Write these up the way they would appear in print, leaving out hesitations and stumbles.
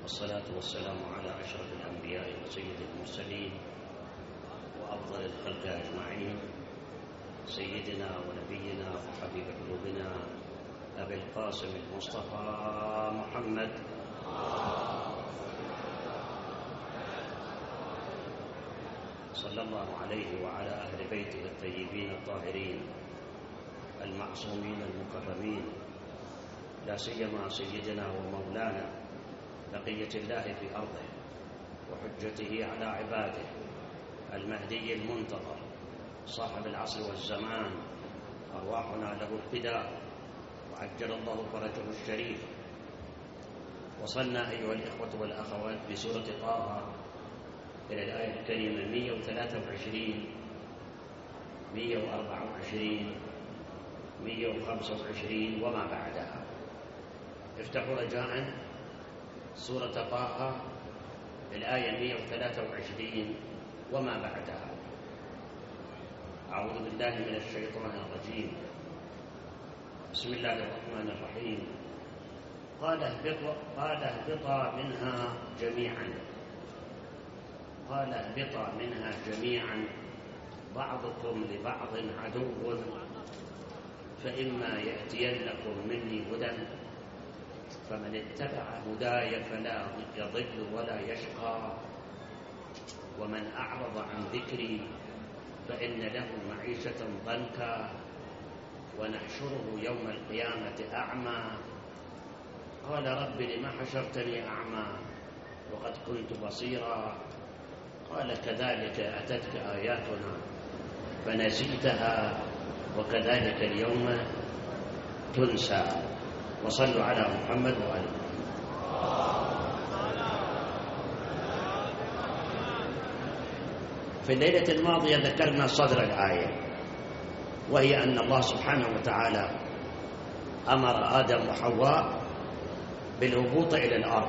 والصلاة والسلام على أشرف الأنبياء وسيد المرسلين وأفضل الخلق أجمعين، سيدنا ونبينا وحبيب قلوبنا أبي القاسم المصطفى محمد صلى الله عليه وعلى أهل بيته الطيبين الطاهرين المعصومين المكرمين، لا سيما سيدنا ومولانا بقية الله في أرضه وحجته على عباده المهدي المنتظر صاحب العصر والزمان، أرواحنا له الفداء وعجل الله فرجه الشريف. وصلنا أيها الإخوة والأخوات بسورة طه إلى الآية الكريمة 123 124 125 وما بعدها. افتحوا رجاء سورة طه الآية 123 وما بعدها. أعوذ بالله من الشيطان الرجيم. بسم الله الرحمن الرحيم. قال اهبطا منها جميعا. قال اهبطا منها جميعا بعضكم لبعض عدو، فإما يأتينكم مني هدى فمن اتبع هداي فلا يضل ولا يشقى، ومن أعرض عن ذكري فإن له معيشة ضنكا ونحشره يوم القيامة أعمى. قال رب لم حشرتني أعمى وقد كنت بصيرا. قال كذلك أتتك آياتنا فنسيتها وكذلك اليوم تنسى. وصلوا على محمد وآله. في الليلة الماضية ذكرنا صدر الآية، وهي أن الله سبحانه وتعالى أمر آدم وحواء بالهبوط إلى الأرض،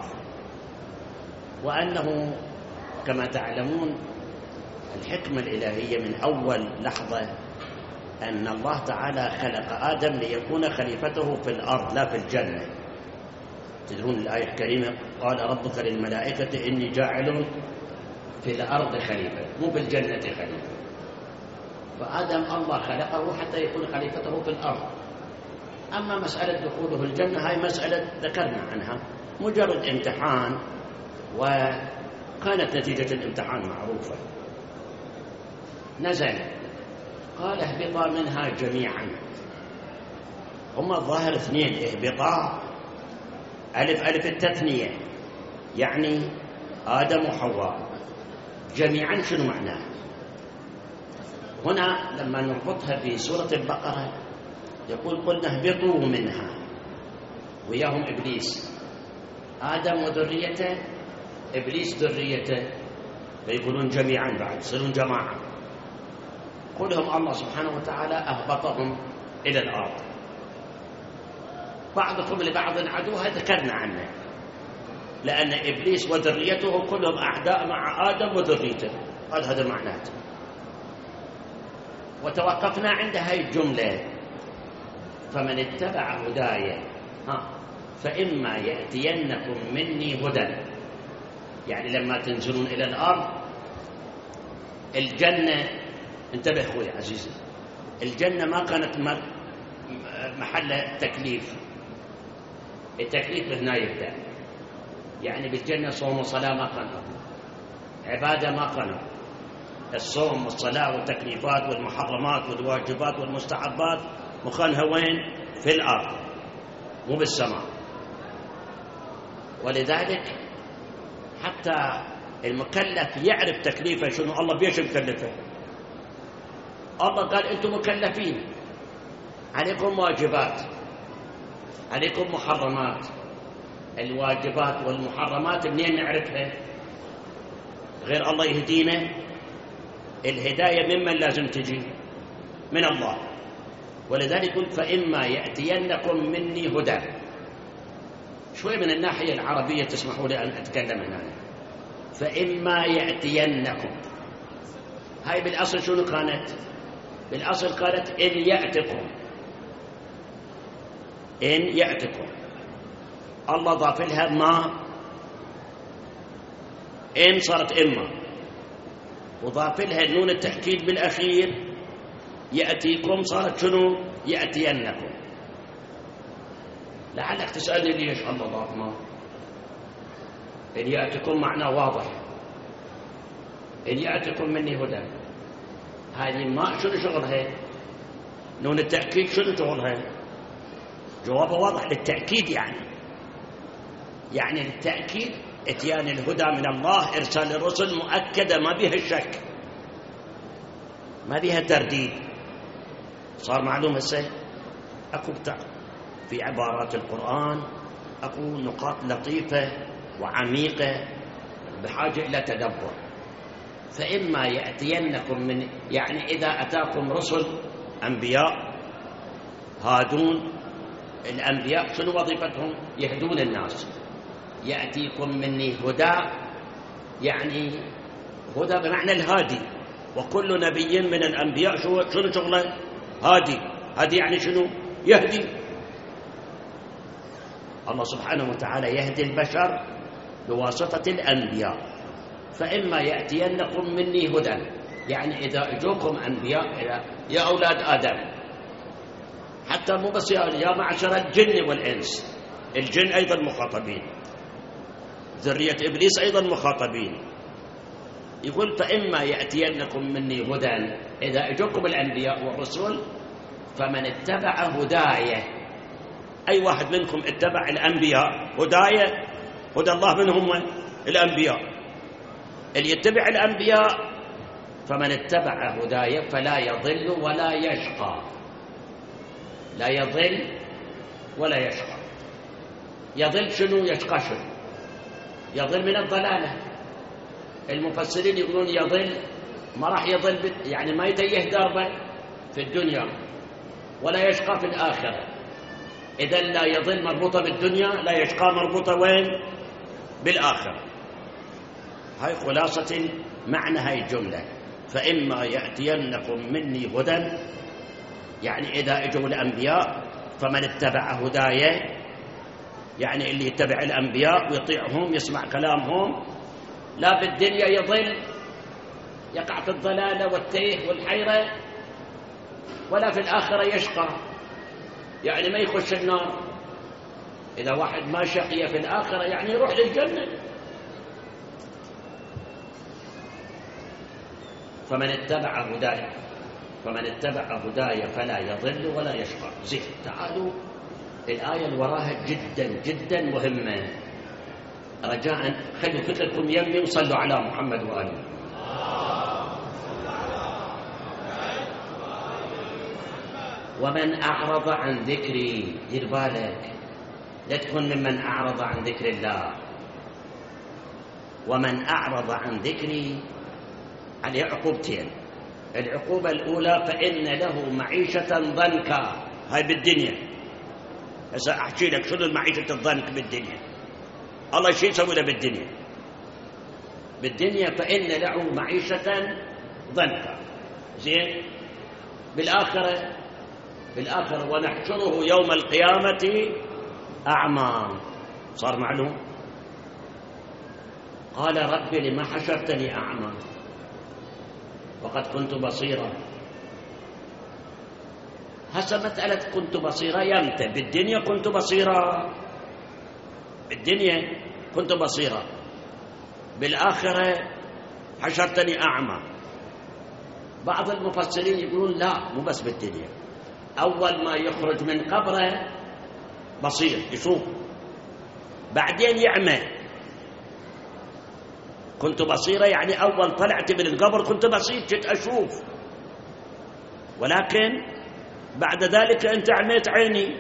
وأنه كما تعلمون الحكمة الإلهية من أول لحظة أن الله تعالى خلق آدم ليكون خليفته في الأرض لا في الجنة. تدرون الآية الكريمة قال ربك للملائكة إني جاعل في الأرض خليفة، مو في الجنة خليفة. فآدم الله خلقه حتى يكون خليفته في الأرض. أما مسألة دخوله الجنة هاي مسألة ذكرنا عنها، مجرد امتحان، وكانت نتيجة الامتحان معروفة. نزل قال اهبطا منها جميعا. هم الظاهر اثنين، اهبطا ألف التثنية يعني آدم وحواء. جميعا شنو معناه؟ هنا لما نربطها في سورة البقرة يقول قلنا اهبطوا منها، وياهم إبليس، آدم وذريته، إبليس ذريته، فيقولون جميعا بعد يصيرون جماعة. قلهم الله سبحانه وتعالى أهبطهم إلى الأرض. بعضكم لبعض عدو، ذكرنا عنه، لأن إبليس وذريته كلهم أعداء مع آدم وذريته، هذا معناته. وتوقفنا عند هاي الجملة فمن اتبع هداي فإما يأتينكم مني هدى، يعني لما تنزلون إلى الأرض الجنة، انتبه أخوي عزيزي، الجنة ما كانت محل تكليف. التكليف هنا يبدأ، يعني بالجنة صوم وصلاة ما كانوا، عبادة ما كانوا. الصوم والصلاة والتكليفات والمحرمات والواجبات والمستحبات مخانها وين؟ في الأرض مو بالسماء. ولذلك حتى المكلف يعرف تكليفه شنو، الله بيش مكلفه. الله قال أنتم مكلفين، عليكم واجبات، عليكم محرمات. الواجبات والمحرمات منين نعرفها؟ غير الله يهدينا؟ الهداية ممن لازم تجي؟ من الله. ولذلك قلت فإما يأتينكم مني هدى. شوي من الناحية العربية تسمحوا لي أن أتكلم هنا. فإما يأتينكم، هاي بالأصل شنو كانت؟ بالأصل قالت إن يأتكم، إن يأتكم. الله ضاف لها ما إن صارت إما، وضاف لها نون التأكيد بالأخير، يأتيكم صارت شنو؟ يأتينكم. لعلك تسألني ليش الله ضافنا؟ إن يأتكم معناه واضح، إن يأتكم مني هدى، هذه ما شنو شغلها؟ نون التأكيد شنو شغلها؟ جوابه واضح، للتأكيد، يعني للتأكيد اتيان الهدى من الله، إرسال الرسل مؤكدة ما بها الشك، ما بها ترديد. صار معلوم هسه أكو في عبارات القرآن أكو نقاط لطيفة وعميقة بحاجة إلى تدبر. فإما يأتينكم من، يعني إذا أتاكم رسل أنبياء هادون، الأنبياء شنو وظيفتهم؟ يهدون الناس. يأتيكم مني هدى، يعني هدى بمعنى الهادي، وكل نبي من الأنبياء شنو شغله؟ هادي. هادي يعني شنو؟ يهدي. الله سبحانه وتعالى يهدي البشر بواسطة الأنبياء. فإما يأتينكم مني هدى، يعني إذا أجوكم أنبياء يا أولاد آدم، حتى مو بس يا معشر الجن والإنس، الجن أيضا مخاطبين، ذرية إبليس أيضا مخاطبين. يقول فإما يأتينكم مني هدى، إذا أجوكم الأنبياء والرسل فمن اتبع هدايا، أي واحد منكم اتبع الأنبياء، هدايا هدى الله من هم؟ الأنبياء. اللي يتبع الأنبياء فمن اتبع هدايا فلا يضل ولا يشقى. لا يضل ولا يشقى. يضل شنو؟ يشقى شنو؟ يضل من الضلالة. المفسرين يقولون يضل ما راح يضل، يعني ما يتيه دربا في الدنيا ولا يشقى في الآخرة. إذن لا يضل مربوطة بالدنيا، لا يشقى مربوطة وين؟ بالآخرة. هاي خلاصة معنى هاي الجملة. فإما يأتينكم مني هدى، يعني إذا اجوا الأنبياء فمن اتبع هدايا، يعني اللي يتبع الأنبياء ويطيعهم يسمع كلامهم، لا بالدنيا يضل يقع في الضلالة والتيه والحيرة، ولا في الآخرة يشقى، يعني ما يخش النار. إذا واحد ما شقي في الآخرة يعني يروح للجنة. فمن اتبع هدايا فلا يضل ولا يشقى. زين، تعالوا الآية اللي وراها جدا جدا مهمة، رجاء خلوا فكركم يمي وصلوا على محمد وآله. ومن أعرض عن ذكري، دير بالك لا تكون ممن أعرض عن ذكر الله. ومن أعرض عن ذكري عليه عقوبتين. العقوبة الأولى فإن له معيشة ضنكا، هاي بالدنيا. هسه أحكي لك شنو المعيشة الضنك بالدنيا. الله شيء يسوي له بالدنيا. بالدنيا فإن له معيشة ضنكا. زين، بالآخرة ونحشره يوم القيامة أعمى. صار معلوم؟ قال رب لما حشرتني أعمى وقد كنت بصيرا. هسه مسألة كنت بصيرا يمتى؟ بالدنيا كنت بصيرا، بالدنيا كنت بصيرا، بالآخرة حشرتني أعمى. بعض المفسرين يقولون لا، مو بس بالدنيا، أول ما يخرج من قبره بصير يشوف، بعدين يعمى. كنت بصيرة يعني أول طلعت من القبر كنت بصير، كنت أشوف، ولكن بعد ذلك أنت عميت عيني.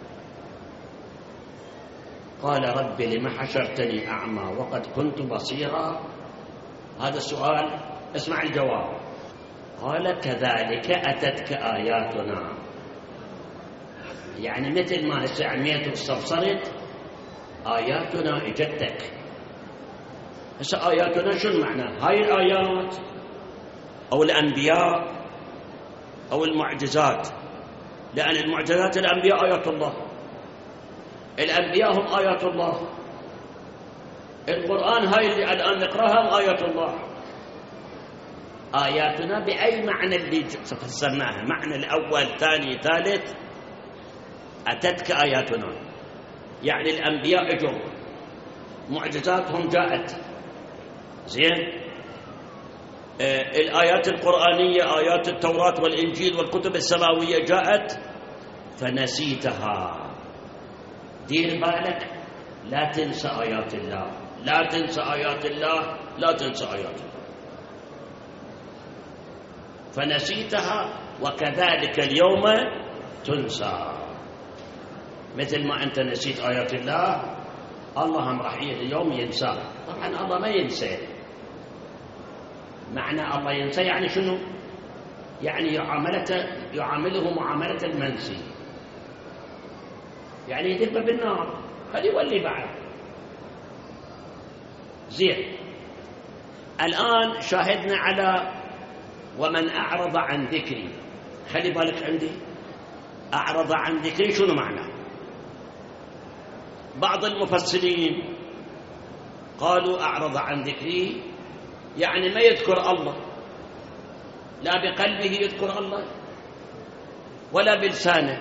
قال رب لم حشرتني أعمى وقد كنت بصيرا. هذا السؤال، اسمع الجواب. قال كذلك أتتك آياتنا، يعني مثل ما هسه عميت واستبصرت آياتنا اجتك. هسه آياتنا شنو معناه؟ هاي الآيات أو الأنبياء أو المعجزات، لأن المعجزات الأنبياء، آيات الله، الأنبياء هم آيات الله. القرآن هاي اللي الآن نقرأها آيات الله. آياتنا بأي معنى اللي فسرناها؟ معنى الأول ثاني ثالث. أتتك آياتنا يعني الأنبياء اجوا، معجزاتهم جاءت، زين. الآيات القرآنية آيات التوراة والإنجيل والكتب السماوية جاءت فنسيتها. دير بالك، لا تنسى آيات الله، لا تنسى آيات الله، لا تنسى آيات الله. فنسيتها وكذلك اليوم تنسى. مثل ما أنت نسيت آيات الله، الله هم راح اليوم ينسى. طبعا الله ما ينسى. معنى الله ينسى يعني شنو؟ يعني يعامله معاملة المنسي، يعني يدب بالنار، خليه يولي بعد. زين. الآن شاهدنا على ومن أعرض عن ذكري. خلي بالك عندي، أعرض عن ذكري شنو معنى؟ بعض المفسرين قالوا أعرض عن ذكري يعني ما يذكر الله، لا بقلبه يذكر الله ولا بلسانه،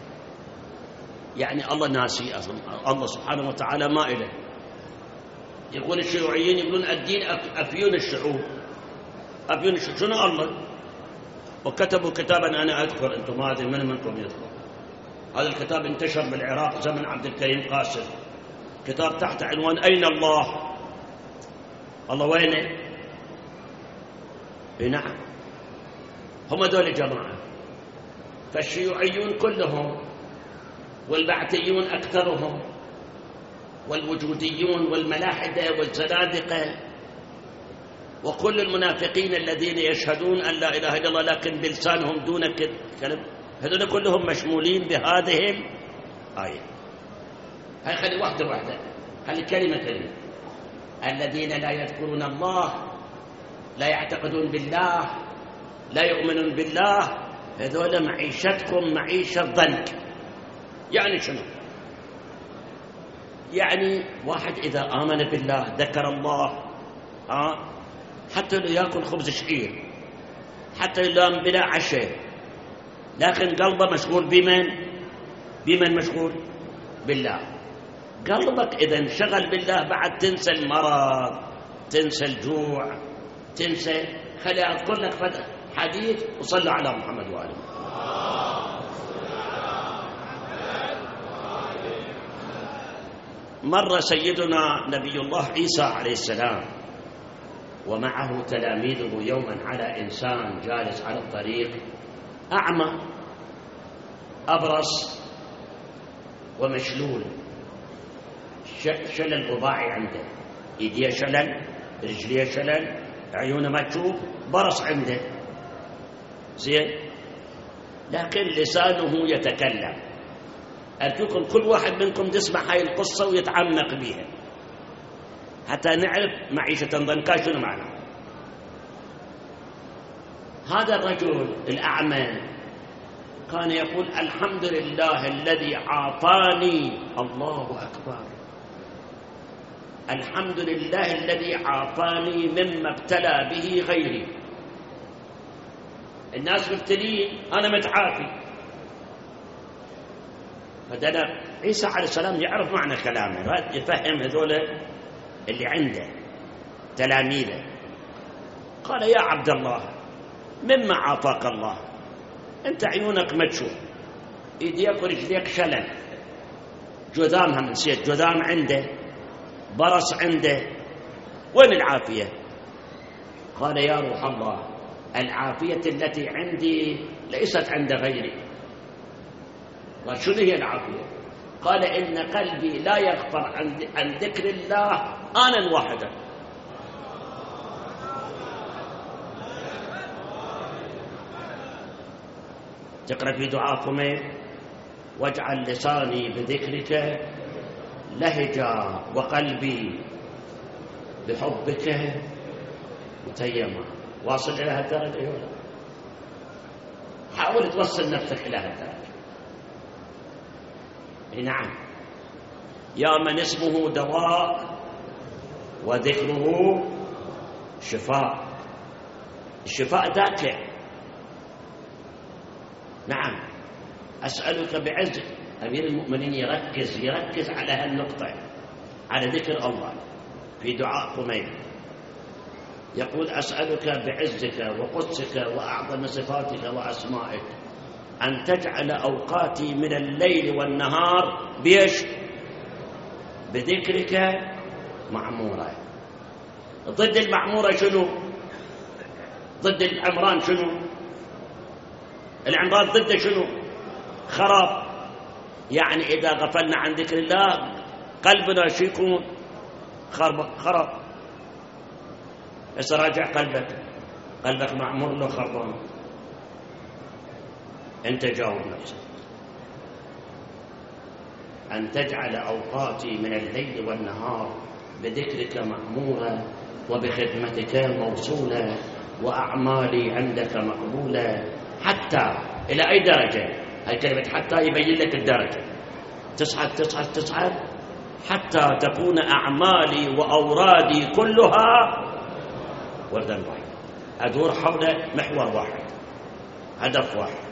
يعني الله ناسي أصلا، الله سبحانه وتعالى ما إله. يقول الشيوعيين يقولون الدين أفيون الشعوب، أفيون الشعوب. شنو الله؟ وكتبوا كتابا أنا أذكر، أنتم ما أدري من منكم يذكر. هذا الكتاب انتشر بالعراق زمن عبد الكريم قاسم، كتاب تحت عنوان أين الله؟ الله وينه؟ نعم، هم دول الجماعة. فالشيوعيون كلهم والبعثيون أكثرهم والوجوديون والملاحدة والزنادقة وكل المنافقين الذين يشهدون أن لا إله إلا الله لكن بلسانهم دون كلمة، هذول كلهم مشمولين بهذه الآية. هاي خلي واحدة خلي كلمة. الذين لا يذكرون الله، لا يعتقدون بالله، لا يؤمنون بالله، هذول معيشتكم معيشة ضنك. يعني شنو؟ يعني واحد إذا آمن بالله ذكر الله، حتى لو يأكل خبز شعير، حتى لو بلا عشاء، لكن قلبه مشغول بمن مشغول؟ بالله. قلبك إذا انشغل بالله بعد تنسى المرض، تنسى الجوع، تنسى. خلي أذكر لك حديث وصلوا على محمد وآله. مر سيدنا نبي الله عيسى عليه السلام ومعه تلاميذه يوما على إنسان جالس على الطريق أعمى أبرص ومشلول، شلل رباعي عنده، إيديه شلل، رجليه شلل، عيونه ما تشوف، برص عنده، زين، لكن لسانه يتكلم. أرجوكم كل واحد منكم تسمع هاي القصة ويتعمق بها حتى نعرف معيشة ضنكا شنو معنى. هذا الرجل الأعمى كان يقول الحمد لله الذي عافاني، الله أكبر، الحمد لله الذي عافاني مما ابتلى به غيري. الناس مبتلين، أنا متعافي. فدنا عيسى عليه السلام يعرف معنى كلامه، يفهم هذول اللي عنده تلاميذه. قال يا عبد الله مما عافاك الله، أنت عيونك ما تشوف، إيديك ورجليك شلل، جذامها من سيد، جذام عنده، برص عنده، وين العافية؟ قال يا روح الله العافية التي عندي ليست عند غيري. وشنو هي العافية؟ قال إن قلبي لا يغفر عن ذكر الله آنا واحدا. تقرأ في دعاكم واجعل لساني بذكرك لهجا وقلبي بحبك متيما. واصل إلى هالدرجة؟ حاول توصل نفسك إلى هالدرجة. نعم، يا من اسمه دواء وذكره شفاء. الشفاء ذاك. نعم. أسألك بعزك. أمير المؤمنين يركز على هالنقطة، على ذكر الله في دعاء خميني. يقول: أسألك بعزك وقدسك وأعظم صفاتك وأسمائك أن تجعل أوقاتي من الليل والنهار بذكرك معمورة. ضد المعمورة شنو؟ ضد العمران شنو؟ العمران ضد شنو؟ خراب. يعني إذا غفلنا عن ذكر الله قلبنا شو يكون؟ خراب. بس راجع قلبك معمور له خربان. أنت جاوب نفسك. أن تجعل أوقاتي من الليل والنهار بذكرك معمورة وبخدمتك موصولة وأعمالي عندك مقبولة. حتى إلى أي درجة؟ هاي كلمة حتى يبين لك الدرجة. تصعد حتى تكون أعمالي وأورادي كلها وردا واحد، أدور حول محور واحد، هدف واحد.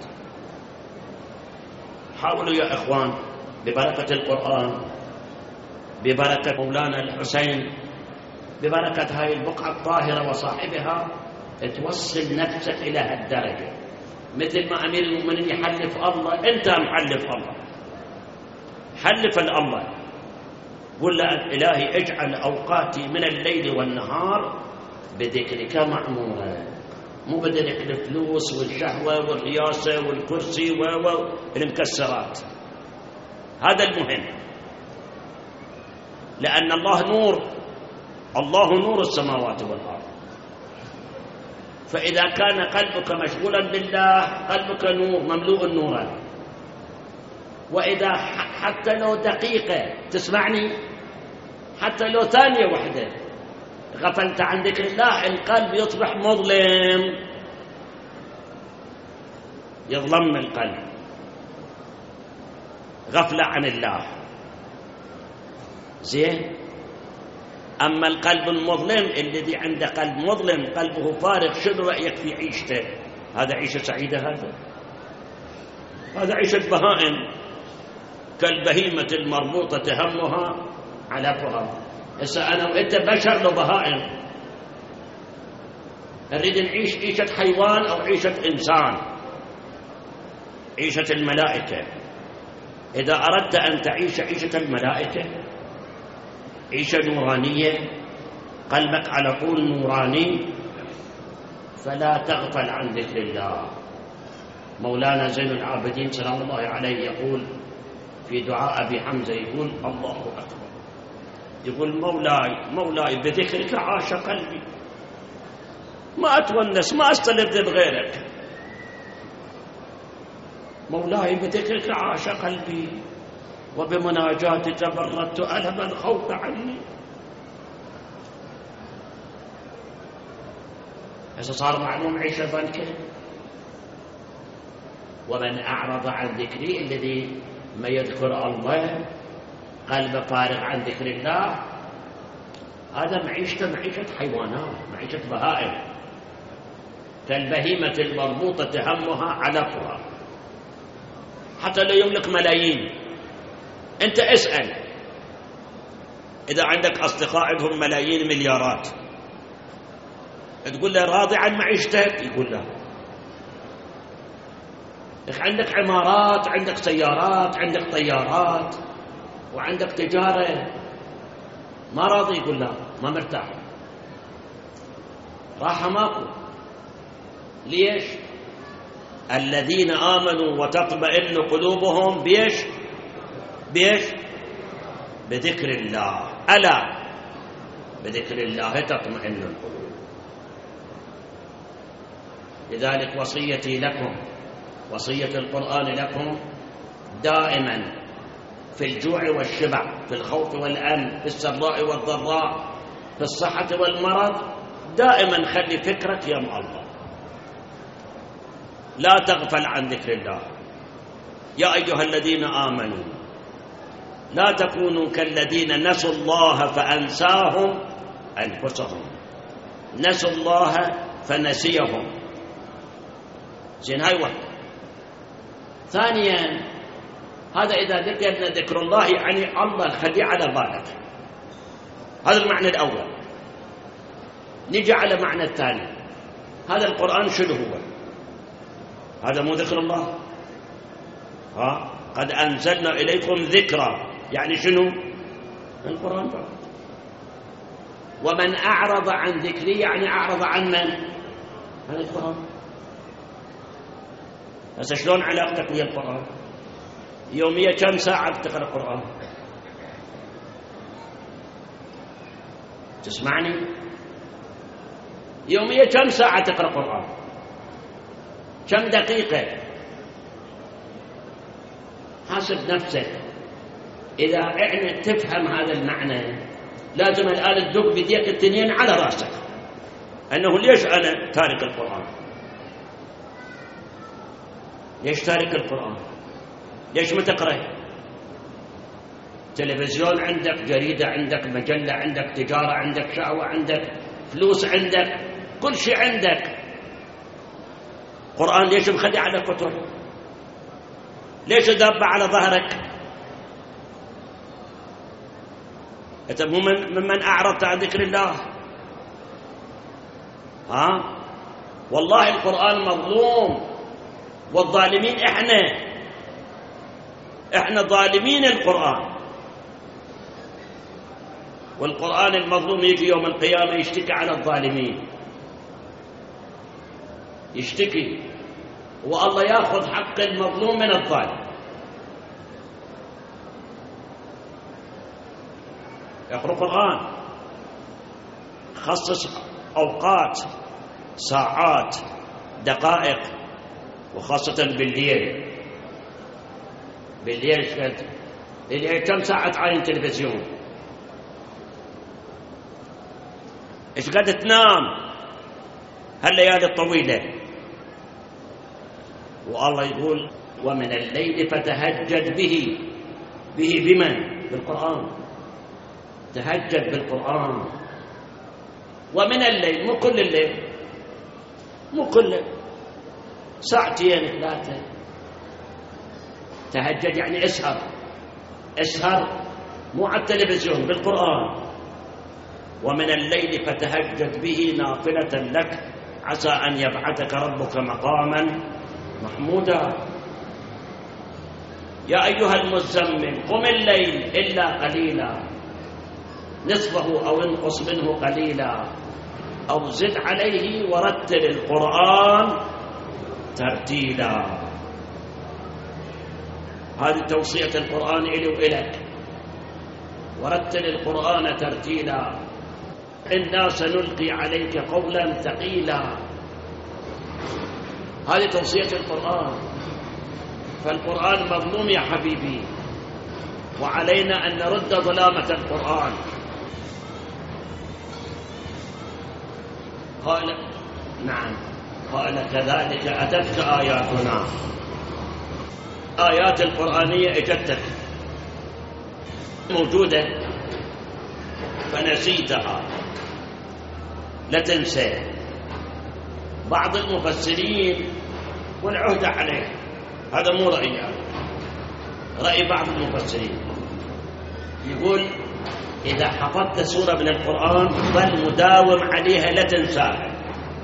حاولوا يا إخوان ببركة القرآن، ببركة مولانا الحسين، ببركة هاي البقعة الطاهرة وصاحبها، توصل نفسك إلى هالدرجة. مثل ما أمير المؤمنين يحلف الله، أنت محلف الله، حلف الله، قل له: إلهي اجعل أوقاتي من الليل والنهار بذكرك معمورة. مو بذلك الفلوس والشهوة والرياسة والكرسي والمكسرات. هذا المهم، لأن الله نور السماوات والأرض. فإذا كان قلبك مشغولا بالله قلبك نور مملوء نورا. وإذا حتى لو دقيقة، تسمعني، حتى لو ثانية واحدة غفلت عن ذكر الله القلب يصبح مظلم، يظلم القلب، غفلة عن الله. زين. أما القلب المظلم الذي عنده قلب مظلم، قلبه فارغ، شنو رأيك في عيشته؟ هذا عيشة سعيدة؟ هذا عيشة بهائم، كالبهيمة المربوطة همها علفها. هسه أنا وإنت بشر لو بهائم، نريد نعيش عيشة حيوان أو عيشة إنسان، عيشة الملائكة. إذا أردت أن تعيش عيشة الملائكة، عيشة نورانية، قلبك على طول نوراني، فلا تغفل عن ذكر الله. مولانا زين العابدين سلام الله عليه يقول في دعاء أبي حمزة، يقول: الله أكبر، يقول: مولاي بذكرك عاش قلبي، ما أتونس، ما أستلذ بغيرك. مولاي بذكرك عاش قلبي وبمناجاتك بردت ألم الخوف عني. هسه صار معلوم عيشة ضنكه. ومن أعرض عن ذكري، الذي ما يذكر الله قلب فارغ عن ذكر الله، هذا معيشة حيوانات، معيشة بهائم، كالبهيمة المربوطة همها علفها. حتى لو يملك ملايين، أنت اسأل إذا عندك أصدقاء عندهم ملايين مليارات، تقول له راضي عن معيشتك؟ يقول لا. عندك عمارات، عندك سيارات، عندك طيارات، وعندك تجارة، ما راضي؟ يقول لا، ما مرتاح، راحة ماكو. ليش؟ الذين آمنوا وتطمئن قلوبهم بيش بذكر الله. ألا بذكر الله تطمئن القلوب. لذلك وصيتي لكم، وصية القرآن لكم، دائما في الجوع والشبع، في الخوف والأمن، في السراء والضراء، في الصحة والمرض، دائما خلي فكرك يا الله، لا تغفل عن ذكر الله. يا أيها الذين آمنوا لا تكونوا كالذين نسوا الله فأنساهم أنفسهم، نسوا الله فنسيهم. زين، هاي واحدة. ثانيا، هذا إذا ذكرنا ذكر الله يعني الله خليه على بالك، هذا المعنى الأول. نجي على معنى الثاني، هذا القرآن شنو هو؟ هذا مو ذكر الله؟ قد أنزلنا إليكم ذكرا، يعني شنو؟ القرآن فقط. ومن أعرض عن ذكري يعني أعرض عن من؟ عن القرآن. بس شلون علاقتك ويا القرآن؟ يوميا كم ساعة تقرأ القرآن؟ تسمعني؟ يوميا كم ساعة تقرأ القرآن؟ كم دقيقة؟ حاسب نفسك. إذا إحنا تفهم هذا المعنى لازم الآن تدق بديك التنين على رأسك أنه ليش أنا تارك القرآن؟ ليش تارك القرآن؟ ليش ما تقرأ؟ تلفزيون عندك، جريدة عندك، مجلة عندك، تجارة عندك، شهوة عندك، فلوس عندك، كل شيء عندك. قرآن ليش مخلي على كتب؟ ليش دابة على ظهرك؟ أنت ممن أعرضت عن ذكر الله. والله القرآن مظلوم، والظالمين إحنا ظالمين القرآن. والقرآن المظلوم يجي يوم القيامة يشتكي على الظالمين، يشتكي، والله يأخذ حق المظلوم من الظالم. اقرأ القرآن، خصص أوقات، ساعات، دقائق، وخاصة بالليل. بالليل شكلت الليل كم ساعة عين تلفزيون؟ إيش قد تنام هالليالي الطويلة؟ والله يقول ومن الليل فتهجد به بمن؟ بالقرآن. تهجد بالقرآن. ومن الليل، مو كل الليل، مو كل ساعتين ثلاثة. تهجد يعني اسهر، مو على التلفزيون، بالقرآن. ومن الليل فتهجد به نافلة لك عسى أن يبعثك ربك مقاما محمودا. يا أيها المزمل قم الليل إلا قليلا نصفه أو انقص منه قليلا أو زد عليه ورتل القرآن ترتيلا. هذه توصية القرآن إلي وإلك. ورتل القرآن ترتيلا إنا سنلقي عليك قولا ثقيلا. هذه توصية القرآن. فالقرآن مظلوم يا حبيبي، وعلينا أن نرد ظلامة القرآن. قال نعم، قال كذلك أتتك آياتنا. آيات القرآنية أجتك موجودة فنسيتها، لا تنسى. بعض المفسرين والعهد عليه، هذا مو رأيي، رأي بعض المفسرين يقول إذا حفظت سورة من القرآن ظل مداوم عليها لا تنساها.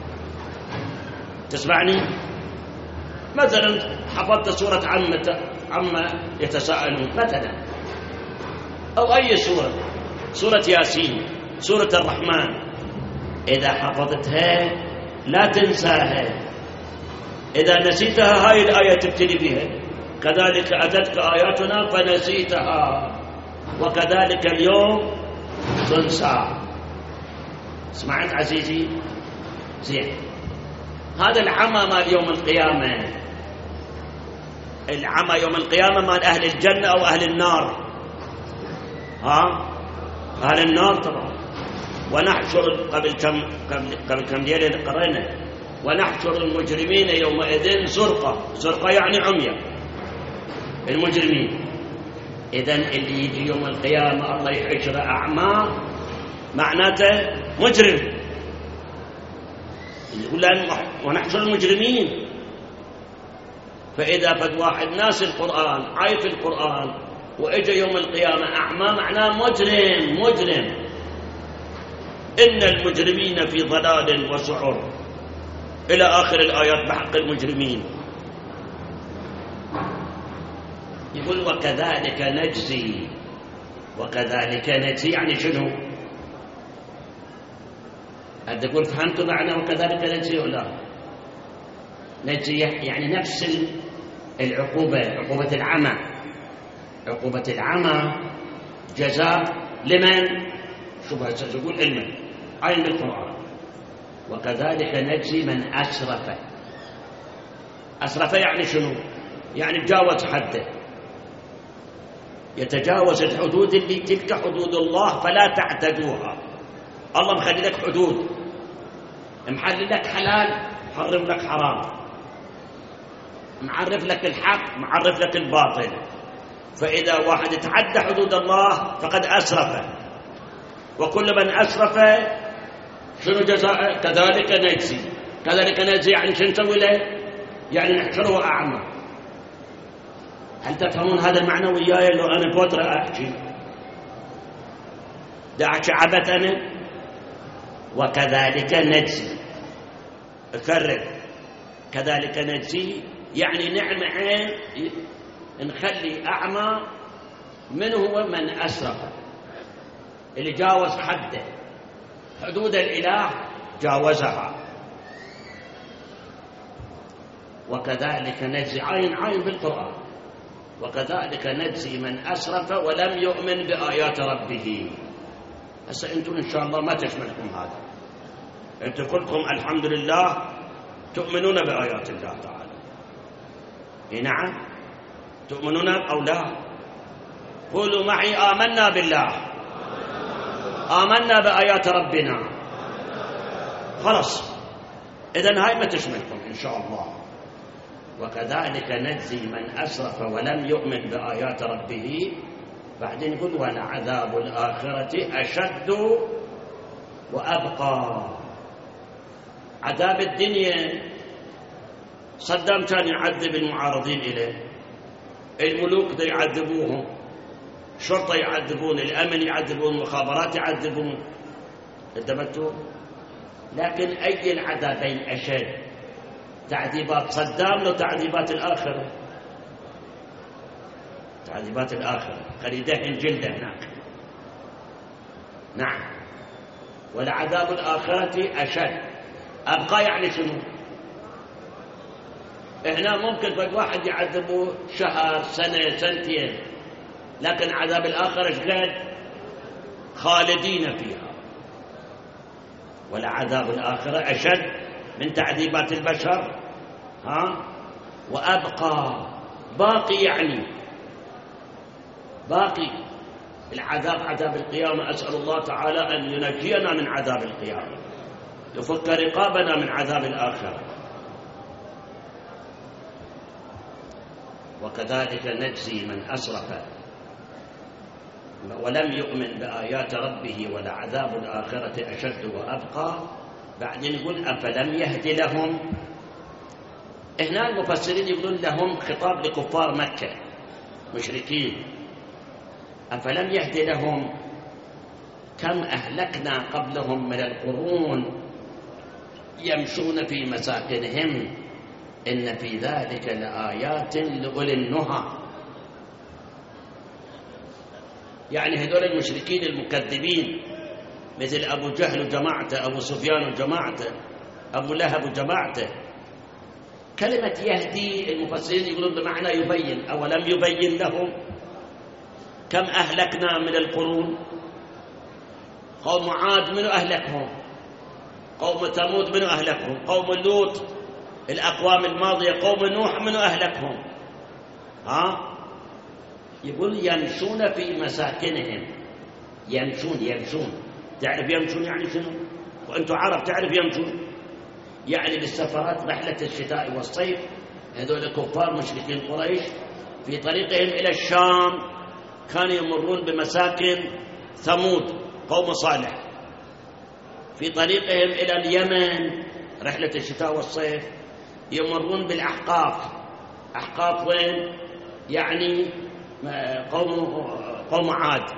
تسمعني؟ مثلا حفظت سورة عما يتساءلون مثلا، أو أي سورة ياسين، سورة الرحمن، إذا حفظتها لا تنساها. إذا نسيتها هاي الآية تبتلي بها. كذلك أتتك آياتنا فنسيتها وكذلك اليوم تنسى. سمعت عزيزي؟ زين. هذا العمى مال يوم القيامة، العمى يوم القيامة مال أهل الجنة أو أهل النار. أهل النار طبعا. ونحشر قبل كم ليلة قرينا ونحشر المجرمين يومئذ زرقا يعني عمية المجرمين. إذن اللي يجي يوم القيامة الله يحشر أعمى معناته مجرم. يقول ونحشر المجرمين. فإذا فد واحد ناس القرآن عايف القرآن وإجا يوم القيامة أعمى معناه مجرم. إن المجرمين في ضلال وسعر إلى آخر الآيات بحق المجرمين. يقول وكذلك نجزي يعني شنو؟ هذا يقول فهمتوا معنى وكذلك نجزي ولا نجزي؟ يعني نفس عقوبة العمى جزاء لمن؟ شبه يقول علما عين بالقرآن. وكذلك نجزي من أسرف يعني شنو؟ يعني تجاوز حده، يتجاوز الحدود اللي تلك حدود الله فلا تعتدوها. الله مخلي لك حدود، محلل لك حلال، حرم لك حرام، معرف لك الحق، معرف لك الباطل. فإذا واحد تعدى حدود الله فقد أسرف، وكل من أسرف شنو جزاء؟ كذلك نجزي يعني شنو نسوي له؟ يعني نحشره أعمى. هل تفهمون هذا المعنى وياي؟ لو أنا فترة أحكي داعش عبت أنا. وكذلك نجزي، أكرر، كذلك نجزي يعني نعم عين نخلي أعمى. من هو؟ من أسرف، اللي جاوز حده، حدود الإله جاوزها. وكذلك نجزي عين بالقرآن. وكذلك نجزي من أسرف ولم يؤمن بآيات ربه. هسه أنتم إن شاء الله ما تشملكم هذا، أنتم كلكم الحمد لله تؤمنون بآيات الله تعالى. نعم تؤمنون أو لا؟ قولوا معي آمنا بالله، آمنا بآيات ربنا. خلاص إذن هاي ما تشملكم إن شاء الله. وكذلك نجزي من أسرف ولم يؤمن بآيات ربه. بعدين يقول ولعذاب الآخرة أشد وأبقى. عذاب الدنيا صدام كان يعذب المعارضين إليه، الملوك دا يعذبوهم، الشرطة يعذبون، الأمن يعذبون، المخابرات يعذبون، انتبهتوا؟ لكن أي العذابين أشد؟ تعذيبات صدام لو تعذيبات الآخرة؟ تعذيبات الآخرة قد يدهن جلده هناك. نعم. ولعذاب الآخرة أشد. أبقى يعني شنو؟ إحنا ممكن واحد يعذبه شهر، سنة، سنتين، لكن عذاب الآخرة شقد؟ خالدين فيها. ولعذاب الآخرة أشد من تعذيبات البشر. وأبقى، باقي يعني باقي العذاب، عذاب القيامة. أسأل الله تعالى أن ينجينا من عذاب القيامة، يفك رقابنا من عذاب الآخرة. وكذلك نجزي من أسرف ولم يؤمن بآيات ربه ولعذاب الآخرة أشد وأبقى. بعدين يقول أفلم يهد لهم. هنا المفسرين يقولون لهم خطاب لكفار مكة مشركين. أفلم يهد لهم كم أهلكنا قبلهم من القرون يمشون في مساكنهم إن في ذلك لآيات لأولي النهى. يعني هذول المشركين المكذبين مثل أبو جهل وجماعته، أبو سفيان وجماعته، أبو لهب وجماعته. كلمة يهدي المفسرين يقولون بمعنى يبين. أولم يبين لهم كم أهلكنا من القرون؟ قوم عاد منو أهلكهم؟ قوم ثمود منو أهلكهم؟ قوم لوط الأقوام الماضية، قوم نوح منو أهلكهم؟ يقول يمشون في مساكنهم. يمشون تعرف يمشون يعني شنو؟ وأنتم عرب تعرف يمشون يعني بالسفرات، رحلة الشتاء والصيف. هذول كفار مشركين قريش في طريقهم إلى الشام كانوا يمرون بمساكن ثمود قوم صالح، في طريقهم إلى اليمن رحلة الشتاء والصيف يمرون بالأحقاف. أحقاف وين؟ يعني قوم عاد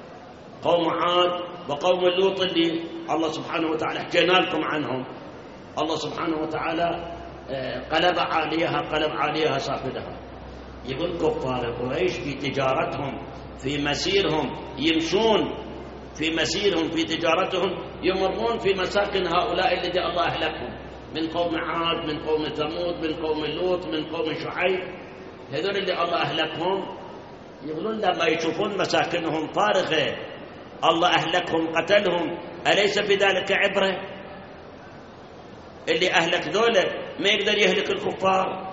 وقوم اللوط اللي الله سبحانه وتعالى حكينا لكم عنهم. الله سبحانه وتعالى قلب عليها صافدها. يقول كفار قريش في تجارتهم في مسيرهم يمشون في مسيرهم في تجارتهم يمرون في مساكن هؤلاء الذين الله أهلكهم من قوم عاد، من قوم ثمود، من قوم لوط، من قوم شعيب. هذول اللي الله أهلكهم يقولون لما يشوفون مساكنهم فارغة الله أهلكهم قتلهم، أليس في ذلك عبرة؟ اللي أهلك ذولا ما يقدر يهلك الكفار.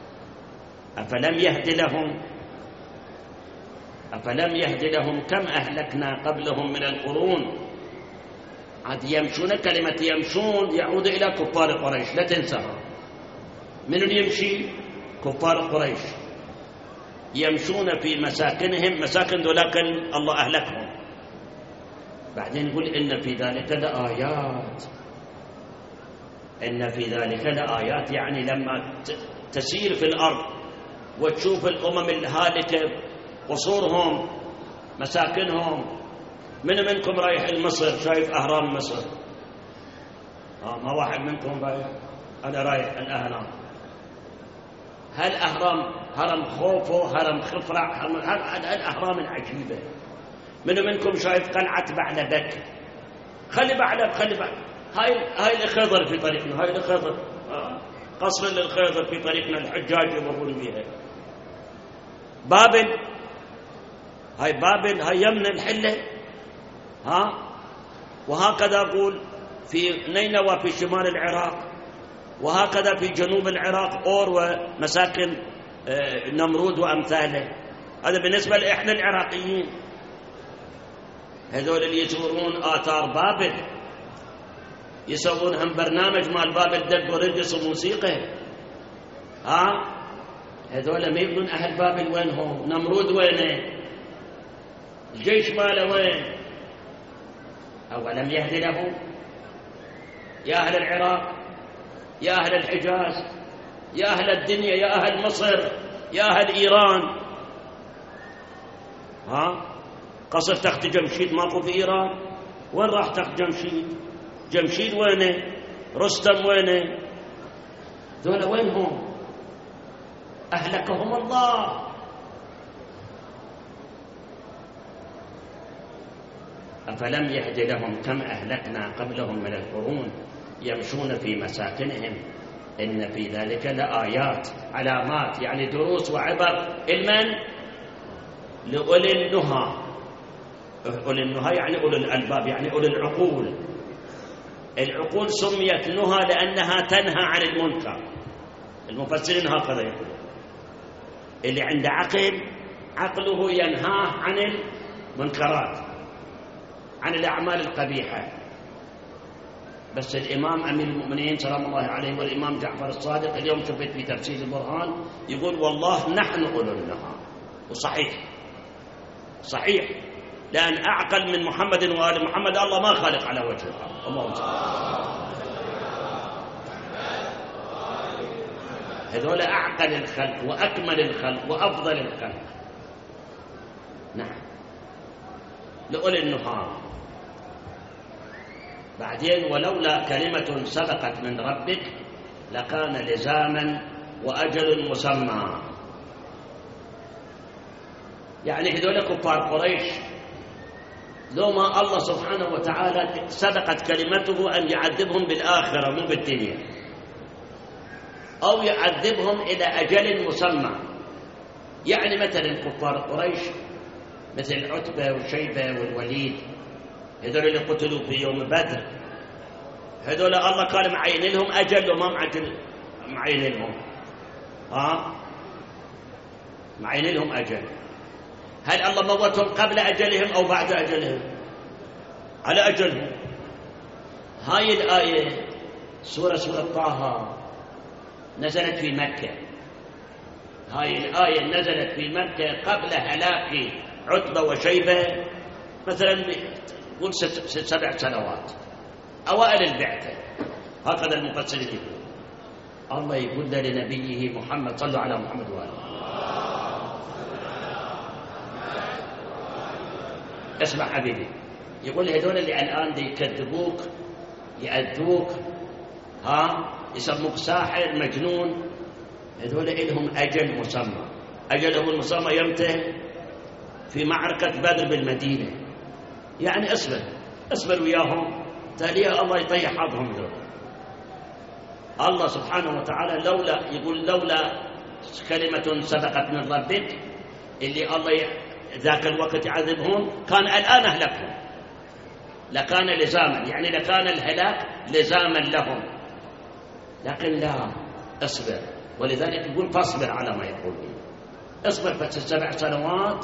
أفلم يهد لهم كم أهلكنا قبلهم من القرون. عاد يمشون، كلمة يمشون يعود إلى كفار قريش، لا تنسها. من يمشي؟ كفار قريش يمشون في مساكنهم، مساكن ذولاك الله أهلكهم. بعدين يقول إن في ذلك لآيات. إن في ذلك لآيات يعني لما تسير في الأرض وتشوف الأمم الهالكة قصورهم مساكنهم. من منكم رايح لمصر شايف أهرام مصر؟ ما واحد منكم رايح؟ أنا رايح الأهرام. هل أهرام هرم خوفو، هرم خفرع، الأهرام العجيبة. من منكم شايف قلعة بعلبك؟ خلي بعلب هاي الخضر في طريقنا، هاي الخضر قصر للخضر في طريقنا الحجاج يمرون بها. بابل هاي يمن الحلة. وهكذا أقول في نينوى في شمال العراق، وهكذا في جنوب العراق أور ومساكن نمرود وأمثاله. هذا بالنسبة لإحنا العراقيين. هذول اللي يزورون آثار بابل يسوون هم برنامج مال بابل دق ورقص وموسيقى. هذول ما يقولون أهل بابل وينهم؟ نمرود وينه؟ الجيش ماله وين؟ أولم يهد لهم يا أهل العراق، يا أهل الحجاز، يا أهل الدنيا، يا أهل مصر، يا أهل إيران؟ قصر تخت جمشيد ماكو في إيران؟ وين راح تخت جمشيد وينه؟ رستم وينه؟ ذولا وينهم؟ أهلكهم الله. أفلم يهد لهم كم أهلكنا قبلهم من القرون يمشون في مساكنهم إن في ذلك لآيات، علامات يعني دروس وعبر. المن؟ لأولي النهى. أولي النهى يعني أولي الألباب، يعني أولي العقول. العقول سميت نهى لأنها تنهى عن المنكر. المفسرين هكذا يقول اللي عنده عقله ينهاه عن المنكرات، عن الأعمال القبيحة. بس الإمام أمير المؤمنين سلام الله عليه والإمام جعفر الصادق اليوم شفت في تفسير البرهان يقول والله نحن أولو النهى. وصحيح لأن أعقل من محمد وآل محمد الله ما خالق على وجه الأرض. اللهم صل. هذول أعقل الخلق وأكمل الخلق وأفضل الخلق. نعم لأولي النهى. بعدين ولولا كلمة سبقت من ربك لكان لزاما وأجل مسمى. يعني هذول كفار قريش لو ما الله سبحانه وتعالى سبقت كلمته أن يعذبهم بالآخرة مو بالدنيا، أو يعذبهم إلى أجل مسمى. يعني مثلا كفار قريش مثل عتبة وشيبة والوليد، هذول اللي قتلوا في يوم بدر، هذول الله قال معين لهم أجل وما معين لهم معين لهم أجل. هل الله موتهم قبل أجلهم أو بعد أجلهم؟ على أجلهم. هاي الآية سورة طه نزلت في مكة. هاي الآية نزلت في مكة قبل هلاك عتبة وشيبة مثلا قول 7 سنوات أوائل البعثة. هكذا المفسرين يقول. الله يقول لنبيه محمد صلوا على محمد وآله. اسمع حبيبي، يقول هذول اللي الآن دي يكذبوك يأذوك يسموك ساحر مجنون، هذول لهم أجل مسمى. أجلهم المسمى ينتهي في معركة بدر بالمدينة. يعني اصبر وياهم، تاليها الله يطيح حظهم ذول. الله سبحانه وتعالى لولا كلمة سبقت من ربك اللي الله ذاك الوقت يعذبهم كان الآن أهلكهم، لكان لزاما، يعني لكان الهلاك لزاما لهم. لكن لا، اصبر. ولذلك يقول فاصبر على ما يقولون. اصبر بس 7 سنوات.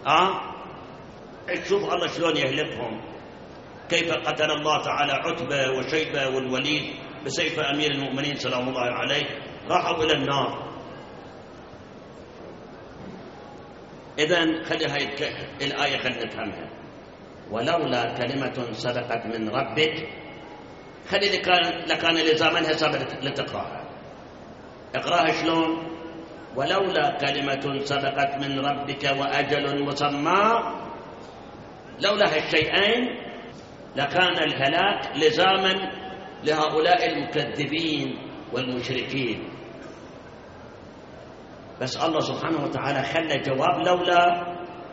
شوف الله شلون يهلكهم، كيف قتل الله تعالى عتبة وشيبة والوليد بسيف أمير المؤمنين سلام الله عليه، راحوا إلى النار. إذن خلي هاي الآية خلينا نفهمها. ولولا كلمة سبقت من ربك، خلي لكان لزامنها سبقت لتقراها. اقراها شلون؟ ولولا كلمة سبقت من ربك وأجل مسمى، لولا هالشيئين لكان الهلاك لزاما لهؤلاء المكذبين والمشركين. بس الله سبحانه وتعالى خلى جواب لولا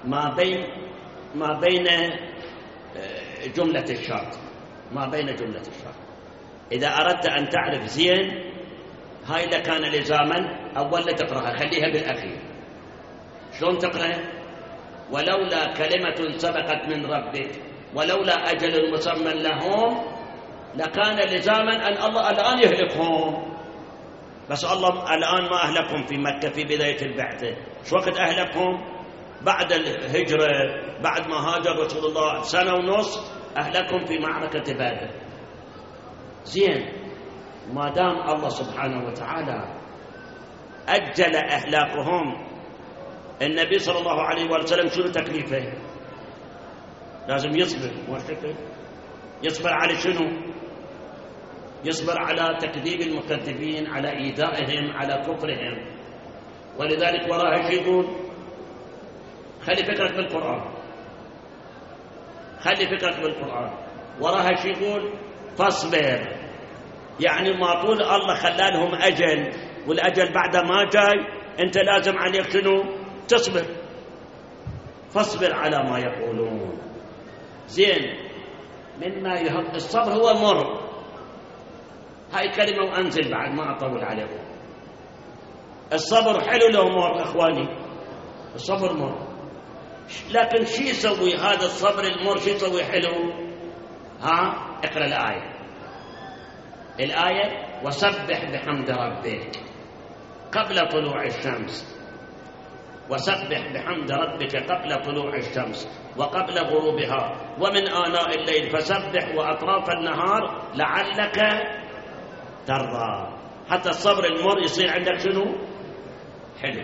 ما بين جملة الشرط، ما بين جملة الشرط. إذا أردت أن تعرف زين هاي لكان لزاما، أولا تقرأها، خليها بالأخير. شلون تقرأ؟ ولولا كلمة سبقت من ربك ولولا أجل مسمى لهم لكان لزاما أن الله الآن يهلكهم. بس الله الآن ما أهلكهم في مكة في بداية البعثة. شو وقت أهلكهم؟ بعد الهجرة، بعد ما هاجر رسول الله 1.5 سنة أهلكهم في معركة بدر. زين، ما دام الله سبحانه وتعالى أجل أهلاكهم، النبي صلى الله عليه وسلم شنو تكليفه؟ لازم يصبر. يصبر على شنو؟ يصبر على تكذيب المكذبين، على إيذائهم، على كفرهم. ولذلك وراها شيء يقول، خلي فكرك بالقرآن، خلي فكرك بالقرآن. وراها شيء يقول فاصبر، يعني ما طول الله خلالهم أجل، والأجل بعد ما جاي أنت لازم عليك شنو؟ تصبر. فاصبر على ما يقولون. زين، مما يهم الصبر هو مر. هاي كلمة وأنزل بعد ما أطول عليكم. الصبر حلو له مر إخواني، الصبر مر. لكن شو يسوي هذا الصبر المر؟ شو يسوي حلو؟ اقرأ الآية وسبح بحمد ربك قبل طلوع الشمس. وسبح بحمد ربك قبل طلوع الشمس وقبل غروبها ومن آناء الليل فسبح وأطراف النهار لعلك ترضى. حتى الصبر المر يصير عندك شنو؟ حلو.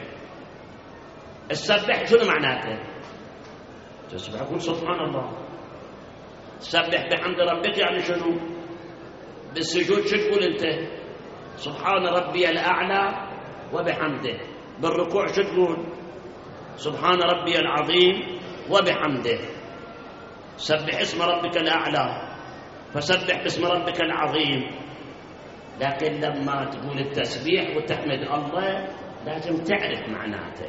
السبح شنو معناته؟ تسبح قول سبحان الله. سبح بحمد ربك يعني شنو؟ بالسجود شو تقول انت؟ سبحان ربي الأعلى وبحمده. بالركوع شو تقول؟ سبحان ربي العظيم وبحمده. سبح اسم ربك الأعلى، فسبح باسم ربك العظيم. لكن لما تقول التسبيح وتحمد الله لازم تعرف معناته.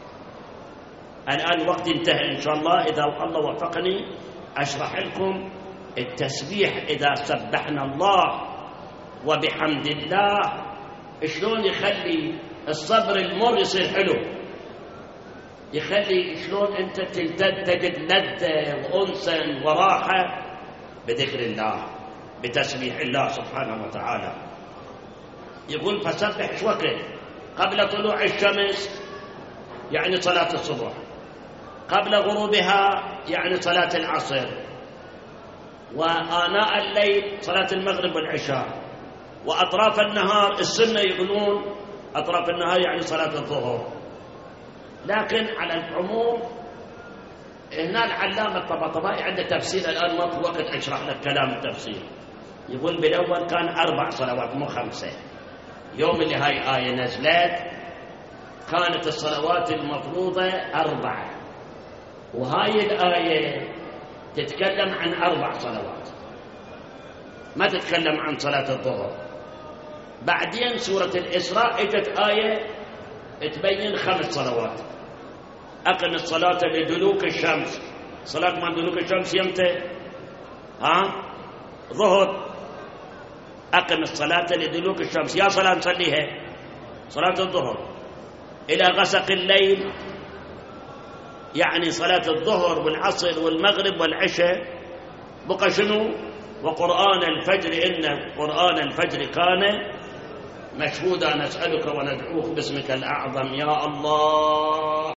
الآن وقت انتهى إن شاء الله، إذا الله وفقني أشرح لكم التسبيح إذا سبحنا الله وبحمد الله شلون يخلي الصبر المر يصير حلو، يخلي شلون أنت تجد لذة وأنسا وراحة بذكر الله بتسبيح الله سبحانه وتعالى. يقول فسبح شو وقت؟ قبل طلوع الشمس يعني صلاة الصبح، قبل غروبها يعني صلاة العصر، وآناء الليل صلاة المغرب والعشاء، وأطراف النهار السنة يقولون أطراف النهار يعني صلاة الظهر. لكن على العموم هنا العلامة الطباطبائي عنده تفسير، الآن ما في وقت أشرح لك كلام التفسير، يقول بالأول كان 4 صلوات مو 5. يوم اللي هاي آية نزلت كانت الصلوات المفروضة 4، وهاي الآية تتكلم عن 4 صلوات، ما تتكلم عن صلاة الظهر. بعدين سورة الإسراء اجت آية تبين 5 صلوات. أقم الصلاة لدلوك الشمس، صلاة ما دلوك الشمس يمتى؟ ظهر. أقم الصلاة لدلوك الشمس، يا صلاة نصليها صلاة الظهر، إلى غسق الليل، يعني صلاة الظهر والعصر والمغرب والعشاء. بقى شنو؟ وقرآن الفجر، إن قرآن الفجر كان مشهودا. نسألك وندعوك باسمك الأعظم يا الله.